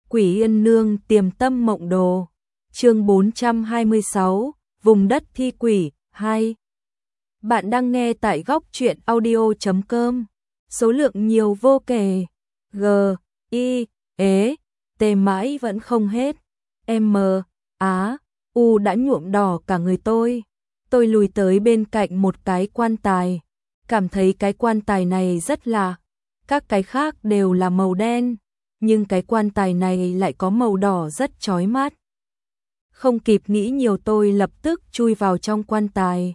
Quỷ Yên Nương tiềm tâm mộng đồ. Chương 426, vùng đất thi quỷ 2. Bạn đang nghe tại góc truyện audio.com. Số lượng nhiều vô kể. G, I, ế, T mãi vẫn không hết. M, Á, U đã nhuộm đỏ cả người tôi. Tôi lùi tới bên cạnh một cái quan tài. Cảm thấy cái quan tài này rất lạ. Các cái khác đều là màu đen, nhưng cái quan tài này lại có màu đỏ rất chói mắt. Không kịp nghĩ nhiều tôi lập tức chui vào trong quan tài.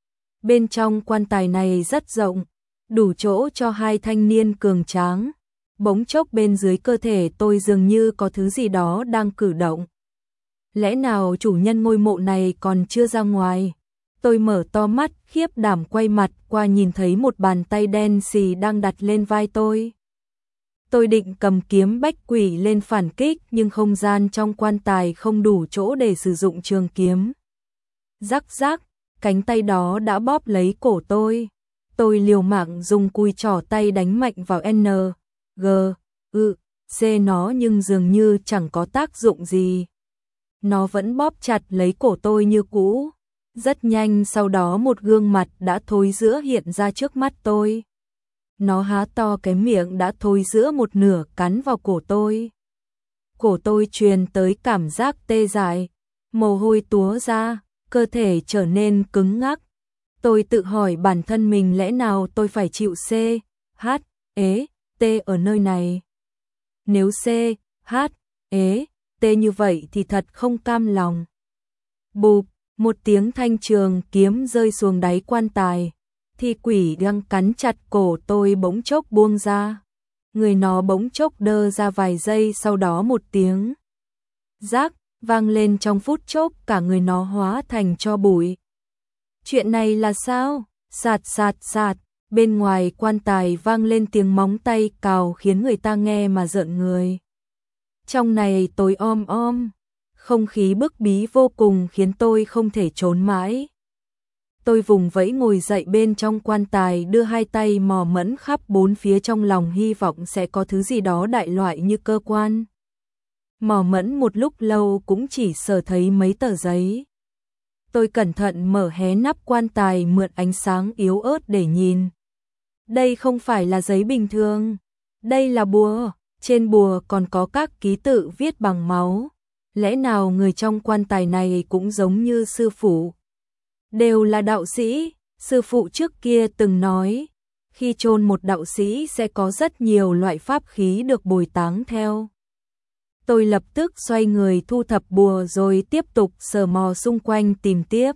Bên trong quan tài này rất rộng, đủ chỗ cho hai thanh niên cường tráng. Bỗng chốc bên dưới cơ thể tôi dường như có thứ gì đó đang cử động. Lẽ nào chủ nhân ngôi mộ này còn chưa ra ngoài? Tôi mở to mắt, khiếp đảm quay mặt qua nhìn thấy một bàn tay đen xì đang đặt lên vai tôi. Tôi định cầm kiếm bách quỷ lên phản kích nhưng không gian trong quan tài không đủ chỗ để sử dụng trường kiếm. Rắc rắc, cánh tay đó đã bóp lấy cổ tôi. Tôi liều mạng dùng cùi trỏ tay đánh mạnh vào N, G, U, C nó nhưng dường như chẳng có tác dụng gì. Nó vẫn bóp chặt lấy cổ tôi như cũ. Rất nhanh sau đó một gương mặt đã thối rữa hiện ra trước mắt tôi. Nó há to cái miệng đã thối rữa một nửa cắn vào cổ tôi. Cổ tôi truyền tới cảm giác tê dại, mồ hôi túa ra, cơ thể trở nên cứng ngắc. Tôi tự hỏi bản thân mình lẽ nào tôi phải chịu C, H, ế, T ở nơi này. Nếu C, H, ế, T như vậy thì thật không cam lòng. Bụp, một tiếng thanh trường kiếm rơi xuống đáy quan tài. Thi quỷ đang cắn chặt cổ tôi bỗng chốc buông ra. Người nó bỗng chốc đơ ra vài giây, sau đó một tiếng rác vang lên, trong phút chốc cả người nó hóa thành tro bụi. Chuyện này là sao? Sạt sạt sạt, bên ngoài quan tài vang lên tiếng móng tay cào khiến người ta nghe mà rợn người. Trong này tối om om, không khí bức bí vô cùng khiến tôi không thể trốn mãi. Tôi vùng vẫy ngồi dậy bên trong quan tài, đưa hai tay mò mẫm khắp bốn phía trong lòng hy vọng sẽ có thứ gì đó đại loại như cơ quan. Mò mẫm một lúc lâu cũng chỉ sờ thấy mấy tờ giấy. Tôi cẩn thận mở hé nắp quan tài mượn ánh sáng yếu ớt để nhìn. Đây không phải là giấy bình thường, đây là bùa, trên bùa còn có các ký tự viết bằng máu. Lẽ nào người trong quan tài này cũng giống như sư phụ? Đều là đạo sĩ, sư phụ trước kia từng nói, khi chôn một đạo sĩ sẽ có rất nhiều loại pháp khí được bồi táng theo. Tôi lập tức xoay người thu thập bùa rồi tiếp tục sờ mò xung quanh tìm tiếp.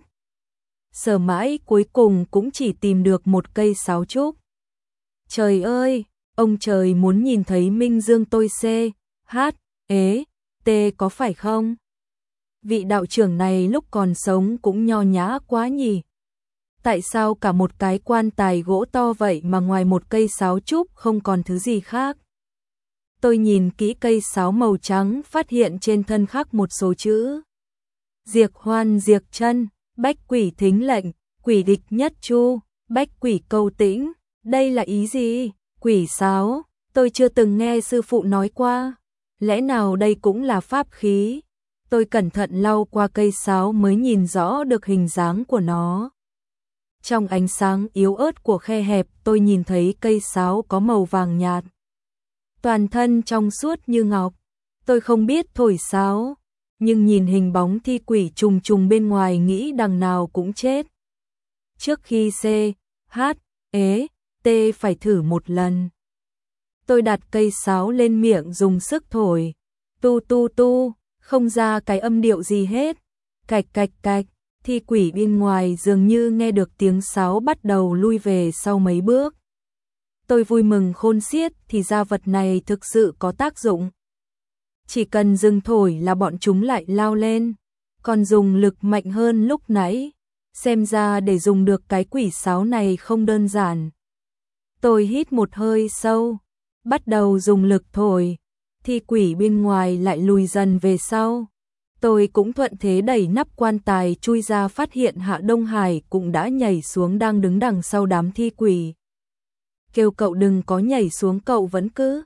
Sờ mãi cuối cùng cũng chỉ tìm được một cây sáo trúc. Trời ơi, ông trời muốn nhìn thấy minh dương tôi C, H, ế, T có phải không? Vị đạo trưởng này lúc còn sống cũng nho nhã quá nhỉ. Tại sao cả một cái quan tài gỗ to vậy mà ngoài một cây sáo trúc không còn thứ gì khác? Tôi nhìn kỹ cây sáo màu trắng, phát hiện trên thân khắc một số chữ. Diệt hoan diệt chân, bách quỷ thính lệnh, quỷ địch nhất chu, bách quỷ câu tĩnh. Đây là ý gì? Quỷ sáo, tôi chưa từng nghe sư phụ nói qua. Lẽ nào đây cũng là pháp khí? Tôi cẩn thận lau qua cây sáo mới nhìn rõ được hình dáng của nó. Trong ánh sáng yếu ớt của khe hẹp, tôi nhìn thấy cây sáo có màu vàng nhạt. Toàn thân trong suốt như ngọc. Tôi không biết thổi sáo, nhưng nhìn hình bóng thi quỷ trùng trùng bên ngoài nghĩ đằng nào cũng chết. Trước khi C, H, ế, T phải thử một lần. Tôi đặt cây sáo lên miệng dùng sức thổi. Tu tu tu, không ra cái âm điệu gì hết. Cạch cạch cạch, thi quỷ bên ngoài dường như nghe được tiếng sáo bắt đầu lui về sau mấy bước. Tôi vui mừng khôn xiết, thì ra vật này thực sự có tác dụng. Chỉ cần dừng thổi là bọn chúng lại lao lên, còn dùng lực mạnh hơn lúc nãy. Xem ra để dùng được cái quỷ sáo này không đơn giản. Tôi hít một hơi sâu, bắt đầu dùng lực thổi. Thi quỷ bên ngoài lại lùi dần về sau. Tôi cũng thuận thế đẩy nắp quan tài chui ra, phát hiện Hạ Đông Hải cũng đã nhảy xuống, đang đứng đằng sau đám thi quỷ. Kêu cậu đừng có nhảy xuống, cậu vẫn cứ.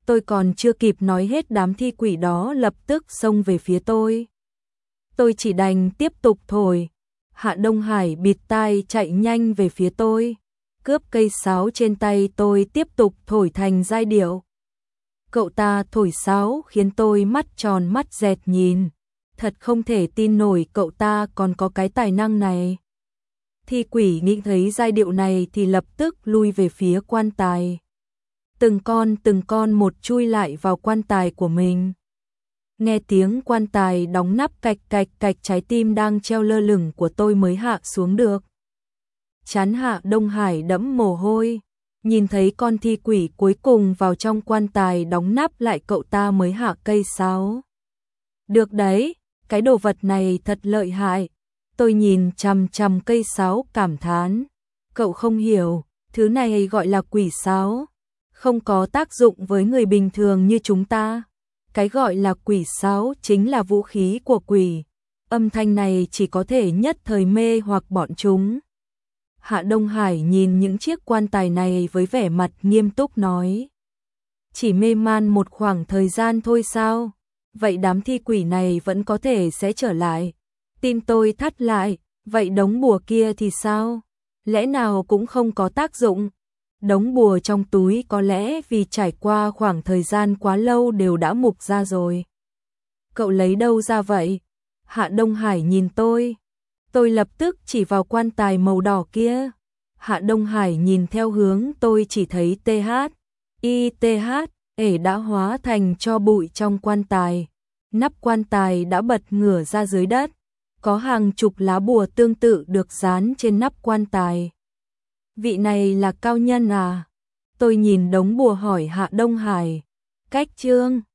Tôi còn chưa kịp nói hết đám thi quỷ đó lập tức xông về phía tôi. Tôi chỉ đành tiếp tục thổi. Hạ Đông Hải bịt tai chạy nhanh về phía tôi. Cướp cây sáo trên tay tôi tiếp tục thổi thành giai điệu. Cậu ta thổi sáo khiến tôi mắt tròn mắt dẹt nhìn. Thật không thể tin nổi cậu ta còn có cái tài năng này. Thi quỷ nghĩ thấy giai điệu này thì lập tức lui về phía quan tài. Từng con một chui lại vào quan tài của mình. Nghe tiếng quan tài đóng nắp cạch cạch cạch, trái tim đang treo lơ lửng của tôi mới hạ xuống được. Trán Hạ Đông Hải đẫm mồ hôi. Nhìn thấy con thi quỷ cuối cùng vào trong quan tài đóng nắp lại, cậu ta mới hạ cây sáo. Được đấy, cái đồ vật này thật lợi hại. Tôi nhìn chằm chằm cây sáo cảm thán. Cậu không hiểu, thứ này gọi là quỷ sáo. Không có tác dụng với người bình thường như chúng ta. Cái gọi là quỷ sáo chính là vũ khí của quỷ. Âm thanh này chỉ có thể nhất thời mê hoặc bọn chúng. Hạ Đông Hải nhìn những chiếc quan tài này với vẻ mặt nghiêm túc nói. Chỉ mê man một khoảng thời gian thôi sao? Vậy đám thi quỷ này vẫn có thể sẽ trở lại. Tim tôi thắt lại, vậy đống bùa kia thì sao? Lẽ nào cũng không có tác dụng? Đống bùa trong túi có lẽ vì trải qua khoảng thời gian quá lâu đều đã mục ra rồi. Cậu lấy đâu ra vậy? Hạ Đông Hải nhìn tôi. Tôi lập tức chỉ vào quan tài màu đỏ kia. Hạ Đông Hải nhìn theo hướng tôi chỉ thấy TH đã hóa thành tro bụi trong quan tài. Nắp quan tài đã bật ngửa ra dưới đất. Có hàng chục lá bùa tương tự được dán trên nắp quan tài. Vị này là cao nhân à? Tôi nhìn đống bùa hỏi Hạ Đông Hải. Cách chương